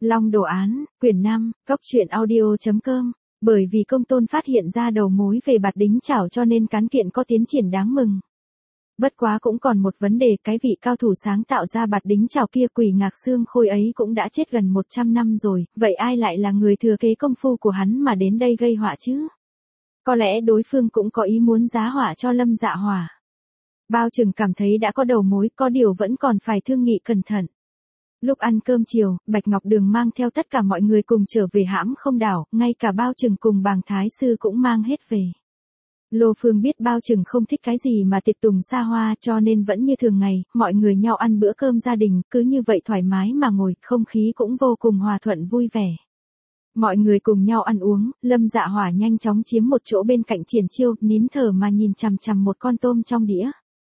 Long đồ án, quyển 5, cốc truyện audio.com. Bởi vì công tôn phát hiện ra đầu mối về Bạt Đính Chảo cho nên cán kiện có tiến triển đáng mừng. Bất quá cũng còn một vấn đề, cái vị cao thủ sáng tạo ra Bạt Đính Chảo kia Quỷ Ngạc Xương Khôi ấy cũng đã chết gần 100 năm rồi, vậy ai lại là người thừa kế công phu của hắn mà đến đây gây họa chứ? Có lẽ đối phương cũng có ý muốn giá họa cho Lâm Dạ Hỏa. Bao Trừng cảm thấy đã có đầu mối, có điều vẫn còn phải thương nghị cẩn thận. Lúc ăn cơm chiều, Bạch Ngọc Đường mang theo tất cả mọi người cùng trở về Hãm Không Đảo, ngay cả Bao Trừng cùng Bàng Thái Sư cũng mang hết về. Lô Phương biết Bao Trừng không thích cái gì mà tiệc tùng xa hoa cho nên vẫn như thường ngày, mọi người nhau ăn bữa cơm gia đình, cứ như vậy thoải mái mà ngồi, không khí cũng vô cùng hòa thuận vui vẻ. Mọi người cùng nhau ăn uống, Lâm Dạ Hỏa nhanh chóng chiếm một chỗ bên cạnh Triển Chiêu, nín thở mà nhìn chằm chằm một con tôm trong đĩa.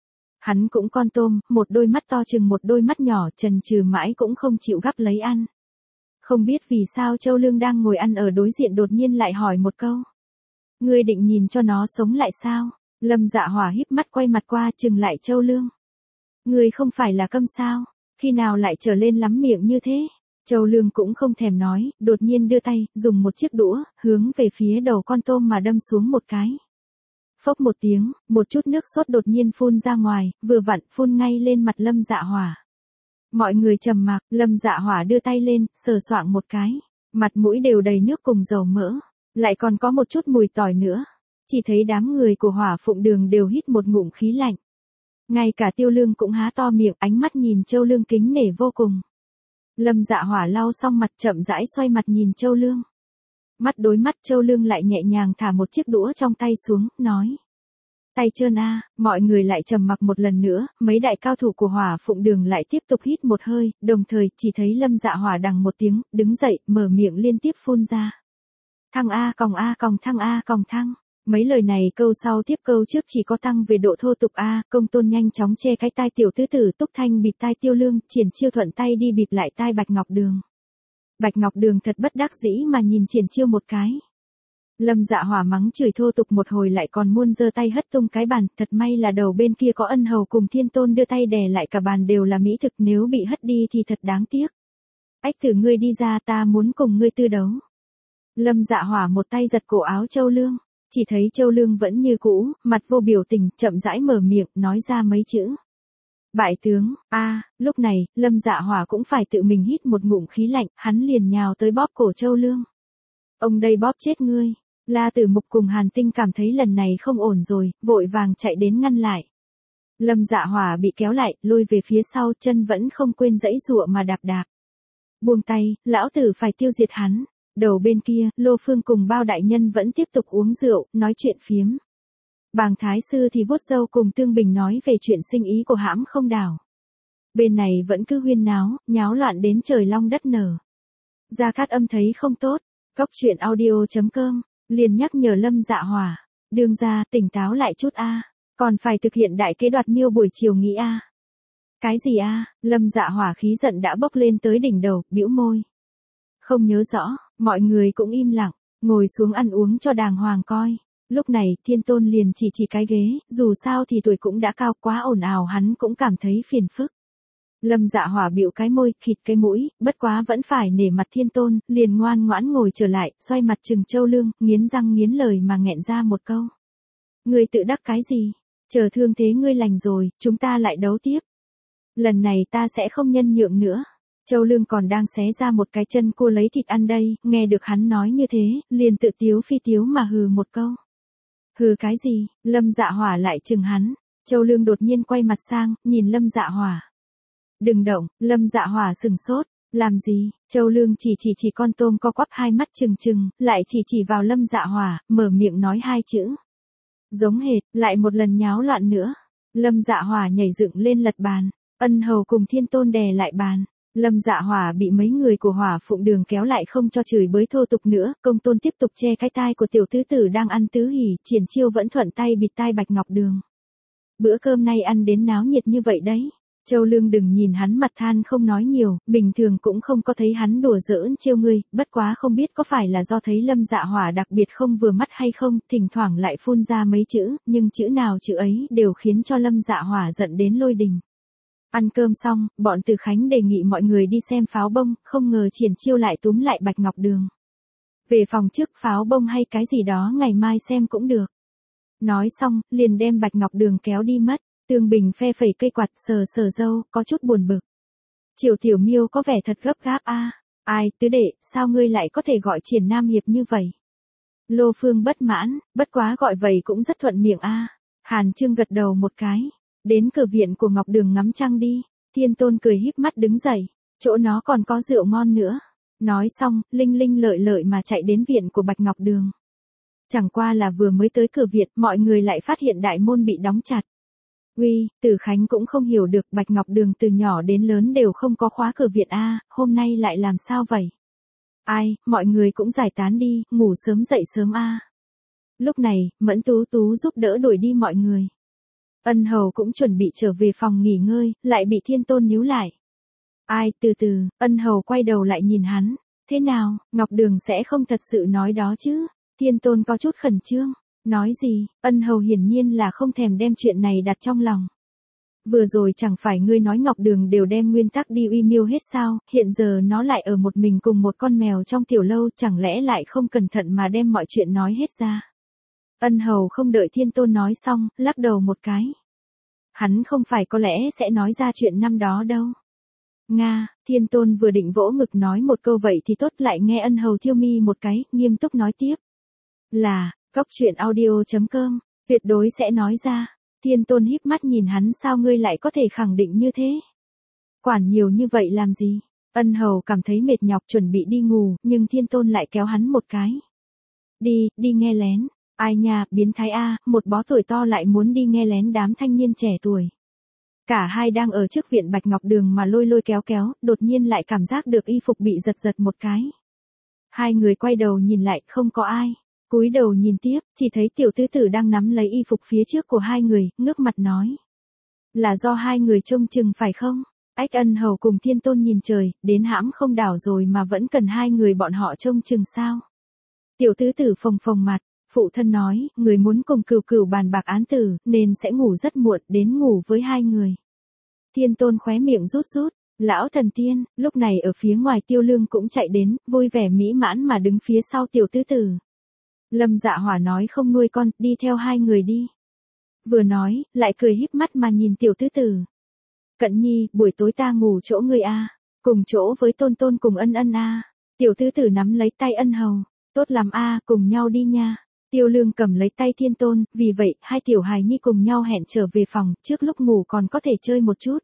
Hắn cũng con tôm, một đôi mắt to chừng một đôi mắt nhỏ, chần chừ mãi cũng không chịu gắp lấy ăn. Không biết vì sao Châu Lương đang ngồi ăn ở đối diện đột nhiên lại hỏi một câu. Ngươi định nhìn cho nó sống lại sao? Lâm Dạ Hỏa híp mắt quay mặt qua chừng lại Châu Lương. Ngươi không phải là câm sao? Khi nào lại trở lên lắm miệng như thế? Châu Lương cũng không thèm nói, đột nhiên đưa tay, dùng một chiếc đũa, hướng về phía đầu con tôm mà đâm xuống một cái. Phốc một tiếng, một chút nước sốt đột nhiên phun ra ngoài, vừa vặn phun ngay lên mặt Lâm Dạ Hỏa. Mọi người trầm mặc, Lâm Dạ Hỏa đưa tay lên, sờ soạng một cái, mặt mũi đều đầy nước cùng dầu mỡ, lại còn có một chút mùi tỏi nữa. Chỉ thấy đám người của Hỏa Phụng Đường đều hít một ngụm khí lạnh. Ngay cả Tiêu Lương cũng há to miệng, ánh mắt nhìn Châu Lương kính nể vô cùng. Lâm Dạ Hỏa lau xong mặt chậm rãi xoay mặt nhìn Châu Lương. Mắt đối mắt Châu Lương lại nhẹ nhàng thả một chiếc đũa trong tay xuống, nói. Tay trơn a. Mọi người lại trầm mặc một lần nữa, mấy đại cao thủ của Hỏa Phụng Đường lại tiếp tục hít một hơi, đồng thời chỉ thấy Lâm Dạ Hỏa đằng một tiếng, đứng dậy, mở miệng liên tiếp phun ra. Thăng a còng thăng a còng thăng. Mấy lời này câu sau tiếp câu trước chỉ có tăng về độ thô tục a. Công tôn nhanh chóng che cái tai tiểu tứ tử, Túc Thanh bịt tai Tiêu Lương, Triển Chiêu thuận tay đi bịt lại tai Bạch Ngọc Đường. Bạch Ngọc Đường thật bất đắc dĩ mà nhìn Triển Chiêu một cái. Lâm Dạ Hỏa mắng chửi thô tục một hồi lại còn muôn giơ tay hất tung cái bàn, thật may là đầu bên kia có Ân Hầu cùng Thiên Tôn đưa tay đè lại cả bàn đều là mỹ thực, nếu bị hất đi thì thật đáng tiếc. Ách Tử ngươi đi ra, ta muốn cùng ngươi tư đấu. Lâm Dạ Hỏa một tay giật cổ áo Châu Lương, chỉ thấy Châu Lương vẫn như cũ, mặt vô biểu tình, chậm rãi mở miệng, nói ra mấy chữ. Bại tướng, lúc này, Lâm Dạ Hỏa cũng phải tự mình hít một ngụm khí lạnh, hắn liền nhào tới bóp cổ Châu Lương. Ông đây bóp chết ngươi. La Tử Mục cùng Hàn Tinh cảm thấy lần này không ổn rồi, vội vàng chạy đến ngăn lại. Lâm Dạ Hỏa bị kéo lại, lôi về phía sau, chân vẫn không quên giãy giụa mà đạp đạp. Buông tay, lão tử phải tiêu diệt hắn. Đầu bên kia, Lô Phương cùng Bao đại nhân vẫn tiếp tục uống rượu, nói chuyện phiếm. Bàng Thái Sư thì vuốt râu cùng Tương Bình nói về chuyện sinh ý của Hãm Không Đảo. Bên này vẫn cứ huyên náo, nháo loạn đến trời long đất nở. Gia Cát Âm thấy không tốt, cốc truyện audio.com, liền nhắc nhở Lâm Dạ Hỏa. Đương gia, tỉnh táo lại chút a, còn phải thực hiện đại kế đoạt miêu buổi chiều nghỉ a. Cái gì a? Lâm Dạ Hỏa khí giận đã bốc lên tới đỉnh đầu, bĩu môi. Không nhớ rõ, mọi người cũng im lặng, ngồi xuống ăn uống cho đàng hoàng coi. Lúc này, Thiên Tôn liền chỉ cái ghế, dù sao thì tuổi cũng đã cao, quá ồn ào hắn cũng cảm thấy phiền phức. Lâm Dạ Hỏa bĩu cái môi, khịt cái mũi, bất quá vẫn phải nể mặt Thiên Tôn, liền ngoan ngoãn ngồi trở lại, xoay mặt trừng Châu Lương, nghiến răng nghiến lời mà nghẹn ra một câu. Ngươi tự đắc cái gì? Chờ thương thế ngươi lành rồi, chúng ta lại đấu tiếp. Lần này ta sẽ không nhân nhượng nữa. Châu Lương còn đang xé ra một cái chân cua lấy thịt ăn đây, nghe được hắn nói như thế, liền tự tiếu phi tiếu mà hừ một câu. Hừ cái gì? Lâm Dạ Hỏa lại chừng hắn. Châu Lương đột nhiên quay mặt sang, nhìn Lâm Dạ Hỏa. Đừng động. Lâm Dạ Hỏa sừng sốt. Làm gì? Châu Lương chỉ con tôm co quắp hai mắt trừng, lại chỉ vào Lâm Dạ Hỏa, mở miệng nói hai chữ. Giống hệt, lại một lần nháo loạn nữa. Lâm Dạ Hỏa nhảy dựng lên lật bàn. Ân Hầu cùng Thiên Tôn đè lại bàn. Lâm Dạ Hỏa bị mấy người của Hỏa Phụng Đường kéo lại không cho chửi bới thô tục nữa, Công Tôn tiếp tục che cái tai của tiểu tứ tử đang ăn tứ hỉ, Triển Chiêu vẫn thuận tay bịt tai Bạch Ngọc Đường. Bữa cơm nay ăn đến náo nhiệt như vậy đấy. Châu Lương đừng nhìn hắn mặt than không nói nhiều, bình thường cũng không có thấy hắn đùa giỡn trêu ngươi, bất quá không biết có phải là do thấy Lâm Dạ Hỏa đặc biệt không vừa mắt hay không, thỉnh thoảng lại phun ra mấy chữ, nhưng chữ nào chữ ấy đều khiến cho Lâm Dạ Hỏa giận đến lôi đình. Ăn cơm xong, bọn Từ Khánh đề nghị mọi người đi xem pháo bông, không ngờ Triển Chiêu lại túm lại Bạch Ngọc Đường. Về phòng trước, pháo bông hay cái gì đó ngày mai xem cũng được. Nói xong, liền đem Bạch Ngọc Đường kéo đi mất. Tương Bình phe phẩy cây quạt, sờ sờ râu, có chút buồn bực. Triều Tiểu Miêu có vẻ thật gấp gáp a. Ai, tứ đệ, sao ngươi lại có thể gọi Triển Nam Hiệp như vậy? Lô Phương bất mãn, bất quá gọi vậy cũng rất thuận miệng a. Hàn Trương gật đầu một cái. Đến cửa viện của Ngọc Đường ngắm trăng đi. Thiên Tôn cười híp mắt đứng dậy. Chỗ nó còn có rượu ngon nữa. Nói xong, linh linh lợi lợi mà chạy đến viện của Bạch Ngọc Đường. Chẳng qua là vừa mới tới cửa viện, mọi người lại phát hiện đại môn bị đóng chặt. Uy, Tử Khánh cũng không hiểu được, Bạch Ngọc Đường từ nhỏ đến lớn đều không có khóa cửa viện a, hôm nay lại làm sao vậy? Ai, mọi người cũng giải tán đi, ngủ sớm dậy sớm a. Lúc này, Mẫn Tú Tú giúp đỡ đuổi đi mọi người. Ân Hầu cũng chuẩn bị trở về phòng nghỉ ngơi, lại bị Thiên Tôn níu lại. Ai, từ từ, Ân Hầu quay đầu lại nhìn hắn. Thế nào, Ngọc Đường sẽ không thật sự nói đó chứ? Thiên Tôn có chút khẩn trương. Nói gì, Ân Hầu hiển nhiên là không thèm đem chuyện này đặt trong lòng. Vừa rồi chẳng phải ngươi nói Ngọc Đường đều đem nguyên tắc đi uy miêu hết sao, hiện giờ nó lại ở một mình cùng một con mèo trong tiểu lâu, chẳng lẽ lại không cẩn thận mà đem mọi chuyện nói hết ra. Ân Hầu không đợi Thiên Tôn nói xong, lắc đầu một cái. Hắn không phải có lẽ sẽ nói ra chuyện năm đó đâu. Nga, Thiên Tôn vừa định vỗ ngực nói một câu vậy thì tốt, lại nghe Ân Hầu thiêu mi một cái, nghiêm túc nói tiếp. Là, Coctruyện.audio.com, tuyệt đối sẽ nói ra. Thiên Tôn híp mắt nhìn hắn, sao ngươi lại có thể khẳng định như thế? Quản nhiều như vậy làm gì? Ân Hầu cảm thấy mệt nhọc chuẩn bị đi ngủ, nhưng Thiên Tôn lại kéo hắn một cái. Đi nghe lén. Ai nha, biến thái a, một bó tuổi to lại muốn đi nghe lén đám thanh niên trẻ tuổi. Cả hai đang ở trước viện Bạch Ngọc Đường mà lôi lôi kéo kéo, đột nhiên lại cảm giác được y phục bị giật giật một cái. Hai người quay đầu nhìn lại, không có ai. Cúi đầu nhìn tiếp, chỉ thấy tiểu tứ tử đang nắm lấy y phục phía trước của hai người, ngước mặt nói. Là do hai người trông chừng phải không? Ách. Ân Hầu cùng Thiên Tôn nhìn trời, đến hãm không đảo rồi mà vẫn cần hai người bọn họ trông chừng sao? Tiểu tứ tử phồng phồng mặt, phụ thân nói, người muốn cùng Cửu Cửu bàn bạc án tử, nên sẽ ngủ rất muộn, đến ngủ với hai người. Thiên Tôn khóe miệng rút rút. Lão thần tiên, lúc này ở phía ngoài Tiêu Lương cũng chạy đến, vui vẻ mỹ mãn mà đứng phía sau tiểu tứ tử. Lâm Dạ Hỏa nói không nuôi con, đi theo hai người đi. Vừa nói, lại cười híp mắt mà nhìn tiểu tứ tử. Cận Nhi, buổi tối ta ngủ chỗ ngươi a, cùng chỗ với Tôn Tôn cùng Ân Ân a. Tiểu tứ tử nắm lấy tay Ân Hầu. Tốt lắm a, cùng nhau đi nha. Tiêu Lương cầm lấy tay Thiên Tôn, vì vậy, hai tiểu hài nhi cùng nhau hẹn trở về phòng, trước lúc ngủ còn có thể chơi một chút.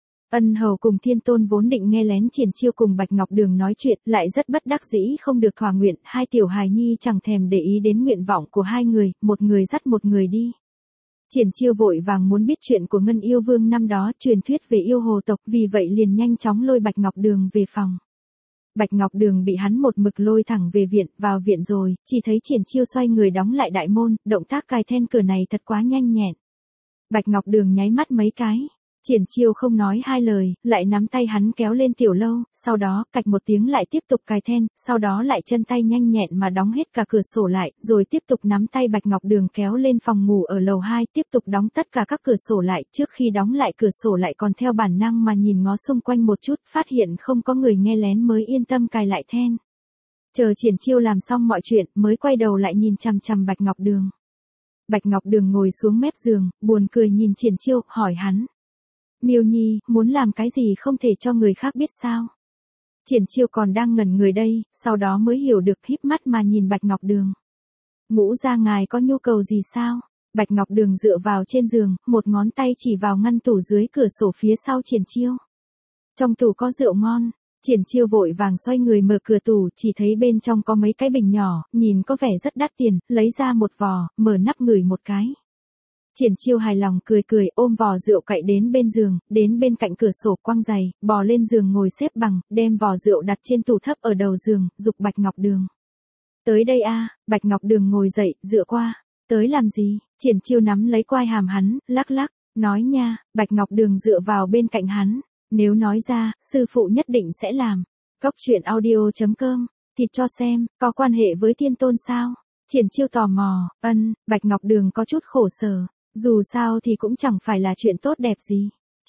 Ân Hầu cùng Thiên Tôn vốn định nghe lén Triển Chiêu cùng Bạch Ngọc Đường nói chuyện, lại rất bất đắc dĩ không được thỏa nguyện, hai tiểu hài nhi chẳng thèm để ý đến nguyện vọng của hai người, một người dắt một người đi. Triển Chiêu vội vàng muốn biết chuyện của Ngân Yêu Vương năm đó, truyền thuyết về yêu hồ tộc, vì vậy liền nhanh chóng lôi Bạch Ngọc Đường về phòng. Bạch Ngọc Đường bị hắn một mực lôi thẳng về viện, vào viện rồi, chỉ thấy Triển Chiêu xoay người đóng lại đại môn, động tác cài then cửa này thật quá nhanh nhẹn. Bạch Ngọc Đường nháy mắt mấy cái. Triển Chiêu không nói hai lời, lại nắm tay hắn kéo lên tiểu lâu, sau đó, cạch một tiếng lại tiếp tục cài then, sau đó lại chân tay nhanh nhẹn mà đóng hết cả cửa sổ lại, rồi tiếp tục nắm tay Bạch Ngọc Đường kéo lên phòng ngủ ở lầu 2, tiếp tục đóng tất cả các cửa sổ lại, trước khi đóng lại cửa sổ lại còn theo bản năng mà nhìn ngó xung quanh một chút, phát hiện không có người nghe lén mới yên tâm cài lại then. Chờ Triển Chiêu làm xong mọi chuyện, mới quay đầu lại nhìn chằm chằm Bạch Ngọc Đường. Bạch Ngọc Đường ngồi xuống mép giường, buồn cười nhìn Triển Chiêu, hỏi hắn. Miêu Nhi, muốn làm cái gì không thể cho người khác biết sao? Triển Chiêu còn đang ngẩn người đây, sau đó mới hiểu được, híp mắt mà nhìn Bạch Ngọc Đường. Ngũ gia ngài có nhu cầu gì sao? Bạch Ngọc Đường dựa vào trên giường, một ngón tay chỉ vào ngăn tủ dưới cửa sổ phía sau Triển Chiêu. Trong tủ có rượu ngon. Triển Chiêu vội vàng xoay người mở cửa tủ, chỉ thấy bên trong có mấy cái bình nhỏ, nhìn có vẻ rất đắt tiền, lấy ra một vò, mở nắp ngửi một cái. Triển Chiêu hài lòng cười cười, ôm vò rượu cậy đến bên giường, đến bên cạnh cửa sổ quăng giày, bò lên giường ngồi xếp bằng, đem vò rượu đặt trên tủ thấp ở đầu giường, giục Bạch Ngọc Đường. Tới đây a. Bạch Ngọc Đường ngồi dậy, dựa qua. Tới làm gì? Triển Chiêu nắm lấy quai hàm hắn, lắc lắc, nói nha. Bạch Ngọc Đường dựa vào bên cạnh hắn. Nếu nói ra, sư phụ nhất định sẽ làm. Coctruyện.audio.com, thịt cho xem, có quan hệ với Thiên Tôn sao? Triển Chiêu tò mò, Bạch Ngọc Đường có chút khổ sở. Dù sao thì cũng chẳng phải là chuyện tốt đẹp gì.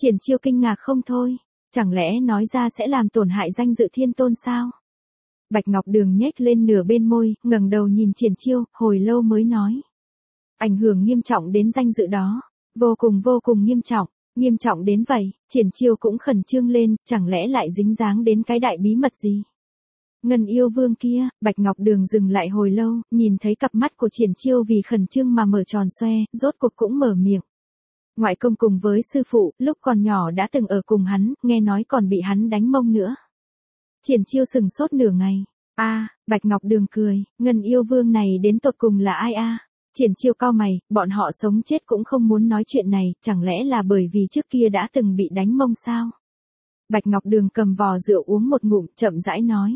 Triển Chiêu kinh ngạc không thôi, chẳng lẽ nói ra sẽ làm tổn hại danh dự Thiên Tôn sao? Bạch Ngọc Đường nhếch lên nửa bên môi, ngẩng đầu nhìn Triển Chiêu, hồi lâu mới nói. Ảnh hưởng nghiêm trọng đến danh dự đó, vô cùng nghiêm trọng đến vậy, Triển Chiêu cũng khẩn trương lên, chẳng lẽ lại dính dáng đến cái đại bí mật gì? Ngân Yêu Vương kia, Bạch Ngọc Đường dừng lại hồi lâu, nhìn thấy cặp mắt của Triển Chiêu vì khẩn trương mà mở tròn xoe, rốt cuộc cũng mở miệng. Ngoại công cùng với sư phụ, lúc còn nhỏ đã từng ở cùng hắn, nghe nói còn bị hắn đánh mông nữa. Triển Chiêu sừng sốt nửa ngày. Bạch Ngọc Đường cười, Ngân Yêu Vương này đến tột cùng là ai a? Triển Chiêu cau mày, bọn họ sống chết cũng không muốn nói chuyện này, chẳng lẽ là bởi vì trước kia đã từng bị đánh mông sao? Bạch Ngọc Đường cầm vò rượu uống một ngụm, chậm rãi nói.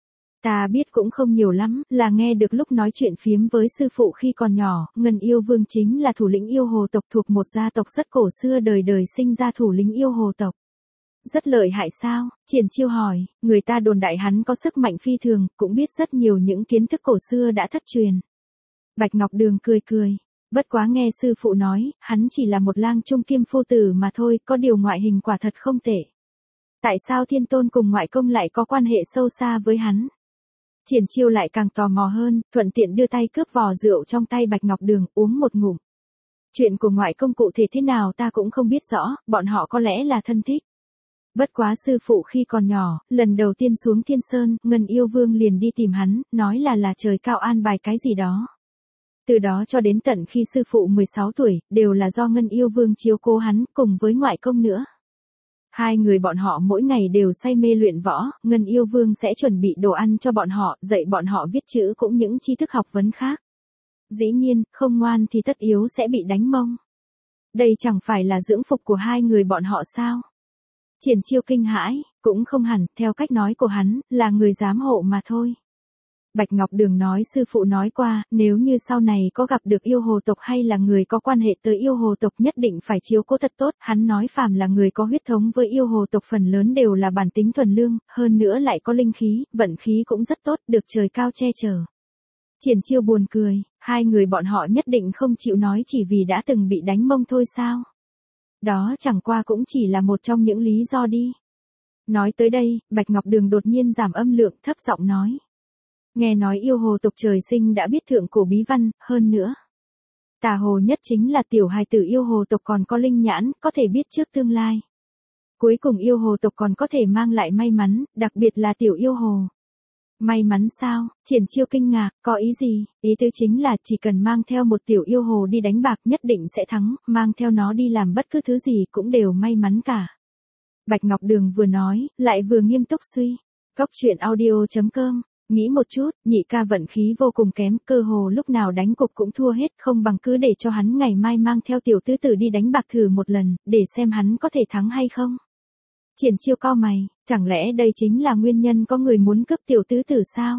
Ta biết cũng không nhiều lắm, là nghe được lúc nói chuyện phiếm với sư phụ khi còn nhỏ, Ngân Yêu Vương chính là thủ lĩnh yêu hồ tộc thuộc một gia tộc rất cổ xưa đời đời sinh ra thủ lĩnh yêu hồ tộc. Rất lợi hại sao? Triển Chiêu hỏi, người ta đồn đại hắn có sức mạnh phi thường, cũng biết rất nhiều những kiến thức cổ xưa đã thất truyền. Bạch Ngọc Đường cười, bất quá nghe sư phụ nói, hắn chỉ là một lang trung kim phu tử mà thôi, có điều ngoại hình quả thật không tệ. Tại sao Thiên Tôn cùng ngoại công lại có quan hệ sâu xa với hắn? Triển Chiêu lại càng tò mò hơn, thuận tiện đưa tay cướp vò rượu trong tay Bạch Ngọc Đường, uống một ngụm. Chuyện của ngoại công cụ thể thế nào ta cũng không biết rõ, bọn họ có lẽ là thân thích. Bất quá sư phụ khi còn nhỏ, lần đầu tiên xuống Thiên Sơn, Ngân Yêu Vương liền đi tìm hắn, nói là trời cao an bài cái gì đó. Từ đó cho đến tận khi sư phụ 16 tuổi, đều là do Ngân Yêu Vương chiếu cố hắn, cùng với ngoại công nữa. Hai người bọn họ mỗi ngày đều say mê luyện võ, Ngân Yêu Vương sẽ chuẩn bị đồ ăn cho bọn họ, dạy bọn họ viết chữ cũng những tri thức học vấn khác. Dĩ nhiên, không ngoan thì tất yếu sẽ bị đánh mông. Đây chẳng phải là dưỡng phục của hai người bọn họ sao? Triển Chiêu kinh hãi, cũng không hẳn, theo cách nói của hắn, là người giám hộ mà thôi. Bạch Ngọc Đường nói sư phụ nói qua, nếu như sau này có gặp được yêu hồ tộc hay là người có quan hệ tới yêu hồ tộc nhất định phải chiếu cố thật tốt, hắn nói phàm là người có huyết thống với yêu hồ tộc phần lớn đều là bản tính thuần lương, hơn nữa lại có linh khí, vận khí cũng rất tốt, được trời cao che chở. Triển Chiêu buồn cười, hai người bọn họ nhất định không chịu nói chỉ vì đã từng bị đánh mông thôi sao? Đó chẳng qua cũng chỉ là một trong những lý do đi. Nói tới đây, Bạch Ngọc Đường đột nhiên giảm âm lượng, thấp giọng nói. Nghe nói yêu hồ tộc trời sinh đã biết thượng cổ bí văn, hơn nữa. Tà hồ nhất chính là tiểu hài tử yêu hồ tộc còn có linh nhãn, có thể biết trước tương lai. Cuối cùng yêu hồ tộc còn có thể mang lại may mắn, đặc biệt là tiểu yêu hồ. May mắn sao? Triển Chiêu kinh ngạc, có ý gì? Ý tứ chính là chỉ cần mang theo một tiểu yêu hồ đi đánh bạc nhất định sẽ thắng, mang theo nó đi làm bất cứ thứ gì cũng đều may mắn cả. Bạch Ngọc Đường vừa nói, lại vừa nghiêm túc suy. Góc truyện audio.com, nghĩ một chút, nhị ca vận khí vô cùng kém, cơ hồ lúc nào đánh cục cũng thua hết, không bằng cứ để cho hắn ngày mai mang theo tiểu tứ tử đi đánh bạc thử một lần, để xem hắn có thể thắng hay không. Triển Chiêu cau mày, chẳng lẽ đây chính là nguyên nhân có người muốn cướp tiểu tứ tử sao?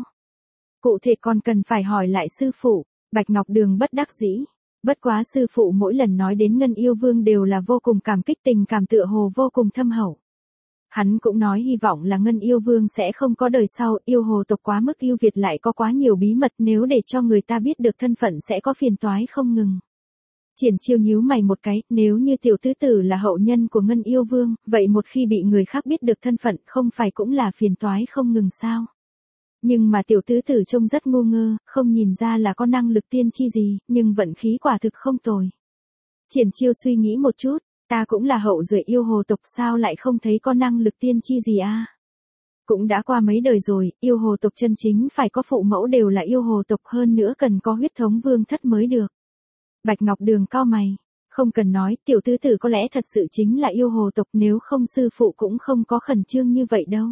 Cụ thể còn cần phải hỏi lại sư phụ. Bạch Ngọc Đường bất đắc dĩ. Bất quá sư phụ mỗi lần nói đến Ngân Yêu Vương đều là vô cùng cảm kích, tình cảm tựa hồ vô cùng thâm hậu. Hắn cũng nói hy vọng là Ngân Yêu Vương sẽ không có đời sau, yêu hồ tộc quá mức ưu việt lại có quá nhiều bí mật, nếu để cho người ta biết được thân phận sẽ có phiền toái không ngừng. Triển Chiêu nhíu mày một cái, nếu như tiểu tứ tử là hậu nhân của Ngân Yêu Vương, vậy một khi bị người khác biết được thân phận không phải cũng là phiền toái không ngừng sao? Nhưng mà tiểu tứ tử trông rất ngu ngơ, không nhìn ra là có năng lực tiên tri gì, nhưng vận khí quả thực không tồi. Triển Chiêu suy nghĩ một chút, ta cũng là hậu duệ yêu hồ tộc sao lại không thấy có năng lực tiên tri gì a? Cũng đã qua mấy đời rồi, yêu hồ tộc chân chính phải có phụ mẫu đều là yêu hồ tộc, hơn nữa cần có huyết thống vương thất mới được. Bạch Ngọc Đường cau mày, không cần nói, tiểu tứ tử có lẽ thật sự chính là yêu hồ tộc, nếu không sư phụ cũng không có khẩn trương như vậy đâu.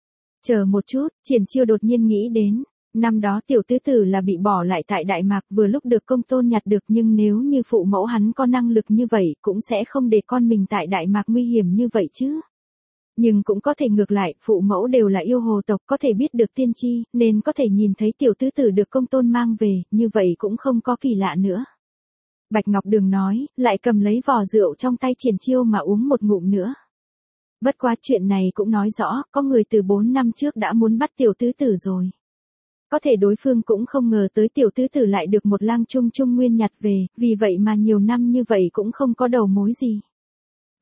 Chờ một chút, Triển Chiêu đột nhiên nghĩ đến, năm đó tiểu tứ tử là bị bỏ lại tại Đại Mạc, vừa lúc được công tôn nhặt được, nhưng nếu như phụ mẫu hắn có năng lực như vậy cũng sẽ không để con mình tại Đại Mạc nguy hiểm như vậy chứ. Nhưng cũng có thể ngược lại, phụ mẫu đều là yêu hồ tộc, có thể biết được tiên tri, nên có thể nhìn thấy tiểu tứ tử được công tôn mang về, như vậy cũng không có kỳ lạ nữa. Bạch Ngọc Đường nói, lại cầm lấy vò rượu trong tay Triển Chiêu mà uống một ngụm nữa. Bất quá chuyện này cũng nói rõ, có người từ 4 năm trước đã muốn bắt tiểu tứ tử rồi. Có thể đối phương cũng không ngờ tới tiểu tứ tử lại được một lang trung nguyên nhặt về, vì vậy mà nhiều năm như vậy cũng không có đầu mối gì.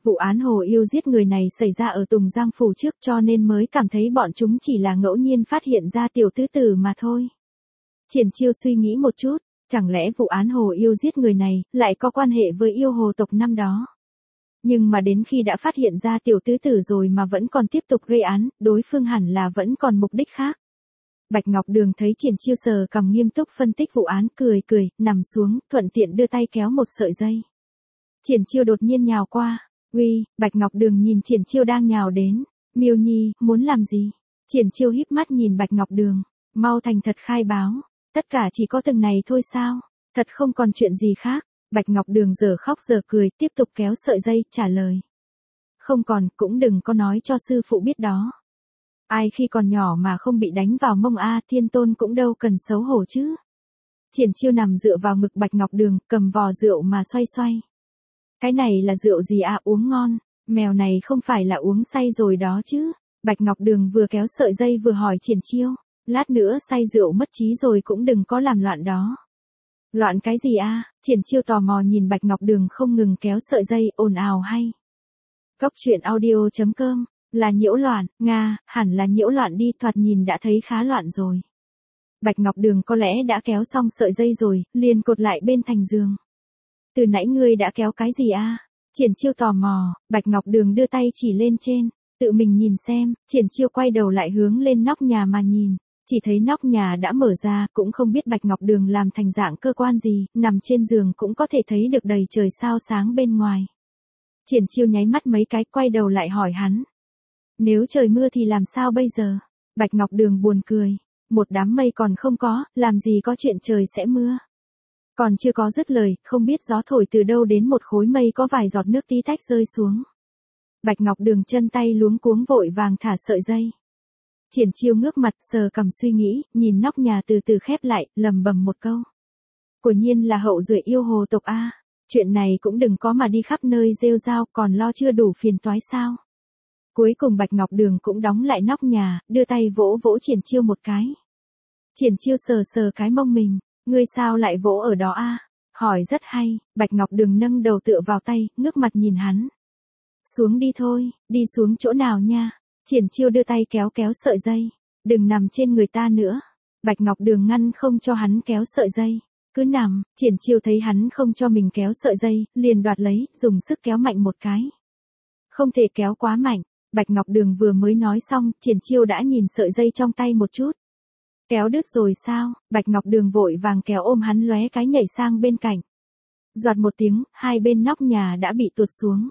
Vụ án Hồ Yêu giết người này xảy ra ở Tùng Giang Phủ trước cho nên mới cảm thấy bọn chúng chỉ là ngẫu nhiên phát hiện ra tiểu tứ tử mà thôi. Triển Chiêu suy nghĩ một chút, chẳng lẽ vụ án Hồ Yêu giết người này lại có quan hệ với yêu hồ tộc năm đó. Nhưng mà đến khi đã phát hiện ra tiểu tứ tử rồi mà vẫn còn tiếp tục gây án, đối phương hẳn là vẫn còn mục đích khác. Bạch Ngọc Đường thấy Triển Chiêu sờ cằm nghiêm túc phân tích vụ án, cười, nằm xuống, thuận tiện đưa tay kéo một sợi dây. Triển Chiêu đột nhiên nhào qua. Uy, Bạch Ngọc Đường nhìn Triển Chiêu đang nhào đến. Miêu Nhi, muốn làm gì? Triển Chiêu híp mắt nhìn Bạch Ngọc Đường. Mau thành thật khai báo. Tất cả chỉ có từng này thôi sao? Thật không còn chuyện gì khác. Bạch Ngọc Đường giờ khóc giờ cười, tiếp tục kéo sợi dây, trả lời. Không còn, cũng đừng có nói cho sư phụ biết đó. Ai khi còn nhỏ mà không bị đánh vào mông Thiên Tôn cũng đâu cần xấu hổ chứ. Triển Chiêu nằm dựa vào ngực Bạch Ngọc Đường, cầm vò rượu mà xoay xoay. Cái này là rượu gì uống ngon, mèo này không phải là uống say rồi đó chứ. Bạch Ngọc Đường vừa kéo sợi dây vừa hỏi Triển Chiêu, lát nữa say rượu mất trí rồi cũng đừng có làm loạn đó. Loạn cái gì Triển Chiêu tò mò nhìn Bạch Ngọc Đường không ngừng kéo sợi dây, ồn ào hay. Góc truyện audio.com, là nhiễu loạn, hẳn là nhiễu loạn đi, thoạt nhìn đã thấy khá loạn rồi. Bạch Ngọc Đường có lẽ đã kéo xong sợi dây rồi, liền cột lại bên thành giường. Từ nãy ngươi đã kéo cái gì Triển Chiêu tò mò, Bạch Ngọc Đường đưa tay chỉ lên trên, tự mình nhìn xem. Triển Chiêu quay đầu lại hướng lên nóc nhà mà nhìn, chỉ thấy nóc nhà đã mở ra, cũng không biết Bạch Ngọc Đường làm thành dạng cơ quan gì, nằm trên giường cũng có thể thấy được đầy trời sao sáng bên ngoài. Triển Chiêu nháy mắt mấy cái, quay đầu lại hỏi hắn. Nếu trời mưa thì làm sao bây giờ? Bạch Ngọc Đường buồn cười, một đám mây còn không có, làm gì có chuyện trời sẽ mưa. Còn chưa có dứt lời, không biết gió thổi từ đâu đến một khối mây có vài giọt nước tí tách rơi xuống. Bạch Ngọc Đường chân tay luống cuống vội vàng thả sợi dây. Triển Chiêu ngước mặt sờ cằm suy nghĩ, nhìn nóc nhà từ từ khép lại, lầm bầm một câu. Quả nhiên là hậu duệ yêu hồ tộc chuyện này cũng đừng có mà đi khắp nơi rêu rao, còn lo chưa đủ phiền toái sao. Cuối cùng Bạch Ngọc Đường cũng đóng lại nóc nhà, đưa tay vỗ vỗ Triển Chiêu một cái. Triển Chiêu sờ sờ cái mông mình, ngươi sao lại vỗ ở đó hỏi rất hay. Bạch Ngọc Đường nâng đầu tựa vào tay, ngước mặt nhìn hắn. Xuống đi thôi, đi xuống chỗ nào nha. Triển Chiêu đưa tay kéo sợi dây, đừng nằm trên người ta nữa. Bạch Ngọc Đường ngăn không cho hắn kéo sợi dây, cứ nằm. Triển Chiêu thấy hắn không cho mình kéo sợi dây, liền đoạt lấy, dùng sức kéo mạnh một cái. Không thể kéo quá mạnh. Bạch Ngọc Đường vừa mới nói xong, Triển Chiêu đã nhìn sợi dây trong tay một chút. Kéo đứt rồi sao? Bạch Ngọc Đường vội vàng kéo ôm hắn lóe cái nhảy sang bên cạnh. Giọt một tiếng, hai bên nóc nhà đã bị tuột xuống.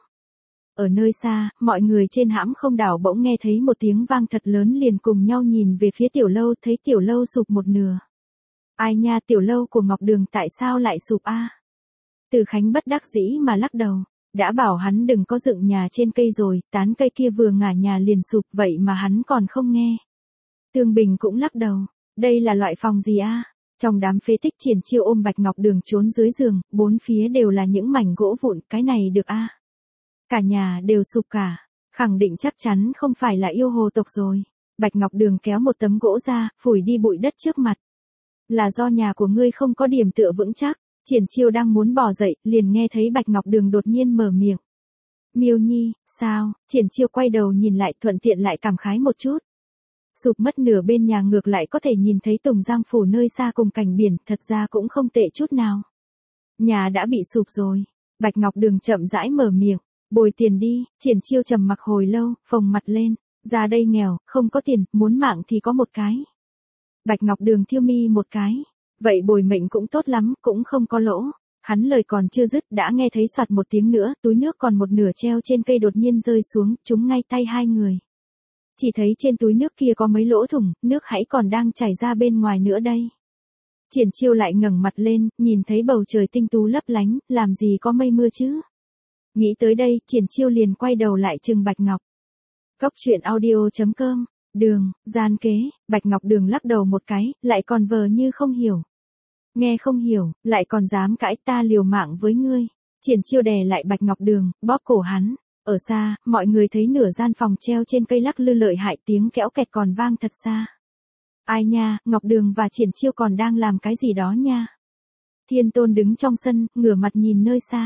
Ở nơi xa, mọi người trên hãm không đảo bỗng nghe thấy một tiếng vang thật lớn, liền cùng nhau nhìn về phía tiểu lâu, thấy tiểu lâu sụp một nửa. Ai nha, tiểu lâu của Ngọc Đường tại sao lại sụp Từ Khánh bất đắc dĩ mà lắc đầu. Đã bảo hắn đừng có dựng nhà trên cây rồi, tán cây kia vừa ngả nhà liền sụp, vậy mà hắn còn không nghe. Tương Bình cũng lắc đầu. Đây là loại phòng gì Trong đám phế tích, Triển Chiêu ôm Bạch Ngọc Đường trốn dưới giường, bốn phía đều là những mảnh gỗ vụn, cái này được Cả nhà đều sụp cả, khẳng định chắc chắn không phải là yêu hồ tộc rồi. Bạch Ngọc Đường kéo một tấm gỗ ra, phủi đi bụi đất trước mặt. Là do nhà của ngươi không có điểm tựa vững chắc. Triển Chiêu đang muốn bò dậy, liền nghe thấy Bạch Ngọc Đường đột nhiên mở miệng. Miêu Nhi, sao? Triển Chiêu quay đầu nhìn lại, thuận tiện lại cảm khái một chút. Sụp mất nửa bên nhà, ngược lại có thể nhìn thấy Tùng Giang Phủ nơi xa cùng cảnh biển, thật ra cũng không tệ chút nào. Nhà đã bị sụp rồi. Bạch Ngọc Đường chậm rãi mở miệng. Bồi tiền đi. Triển Chiêu trầm mặc hồi lâu, phồng mặt lên. Ra đây nghèo, không có tiền, muốn mạng thì có một cái. Bạch Ngọc Đường thiêu mi một cái. Vậy bồi mệnh cũng tốt lắm, cũng không có lỗ. Hắn lời còn chưa dứt, đã nghe thấy soạt một tiếng nữa, túi nước còn một nửa treo trên cây đột nhiên rơi xuống, trúng ngay tay hai người. Chỉ thấy trên túi nước kia có mấy lỗ thủng, nước hãy còn đang chảy ra bên ngoài nữa đây. Triển Chiêu lại ngẩng mặt lên, nhìn thấy bầu trời tinh tú lấp lánh, làm gì có mây mưa chứ. Nghĩ tới đây, Triển Chiêu liền quay đầu lại trừng Bạch Ngọc. Góc truyện audio.com, Đường, gian kế. Bạch Ngọc Đường lắc đầu một cái, lại còn vờ như không hiểu. Nghe không hiểu, lại còn dám cãi, ta liều mạng với ngươi. Triển Chiêu đè lại Bạch Ngọc Đường, bóp cổ hắn. Ở xa, mọi người thấy nửa gian phòng treo trên cây lắc lư lợi hại, tiếng kẽo kẹt còn vang thật xa. Ai nha, Ngọc Đường và Triển Chiêu còn đang làm cái gì đó nha. Thiên Tôn đứng trong sân, ngửa mặt nhìn nơi xa.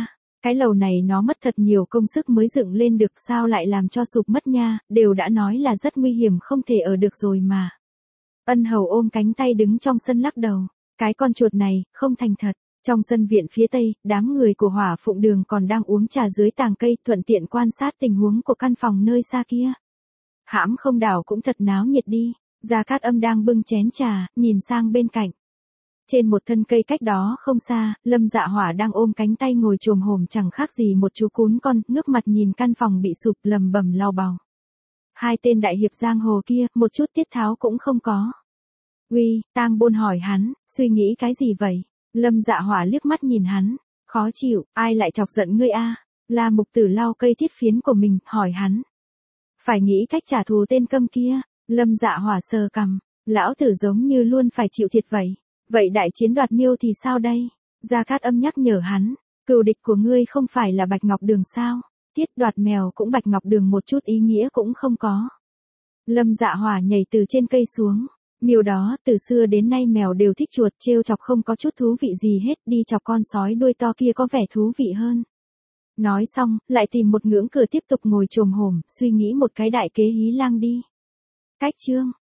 Cái lầu này nó mất thật nhiều công sức mới dựng lên được, sao lại làm cho sụp mất nha, đều đã nói là rất nguy hiểm không thể ở được rồi mà. Ân Hầu ôm cánh tay đứng trong sân lắc đầu, cái con chuột này, không thành thật. Trong sân viện phía tây, đám người của Hỏa Phụng Đường còn đang uống trà dưới tàng cây, thuận tiện quan sát tình huống của căn phòng nơi xa kia. Hãm Không Đảo cũng thật náo nhiệt đi. Gia Cát Âm đang bưng chén trà, nhìn sang bên cạnh. Trên một thân cây cách đó không xa, Lâm Dạ Hỏa đang ôm cánh tay ngồi chồm hổm chẳng khác gì một chú cún con, ngước mặt nhìn căn phòng bị sụp lầm bầm lau bào. Hai tên đại hiệp giang hồ kia, một chút tiết tháo cũng không có. Uy, Tang Bôn hỏi hắn, suy nghĩ cái gì vậy? Lâm Dạ Hỏa liếc mắt nhìn hắn, khó chịu, ai lại chọc giận ngươi a? La Mục Tử lau cây thiết phiến của mình, hỏi hắn. Phải nghĩ cách trả thù tên câm kia. Lâm Dạ Hỏa sờ cằm, lão tử giống như luôn phải chịu thiệt vậy. Vậy đại chiến đoạt miêu thì sao đây? Gia Cát Âm nhắc nhở hắn, cừu địch của ngươi không phải là Bạch Ngọc Đường sao? Tiết đoạt mèo cũng Bạch Ngọc Đường một chút ý nghĩa cũng không có. Lâm Dạ Hỏa nhảy từ trên cây xuống. Miêu đó, từ xưa đến nay mèo đều thích chuột, trêu chọc không có chút thú vị gì hết, đi chọc con sói đuôi to kia có vẻ thú vị hơn. Nói xong, lại tìm một ngưỡng cửa tiếp tục ngồi chồm hổm, suy nghĩ một cái đại kế hí lang đi. Cách chương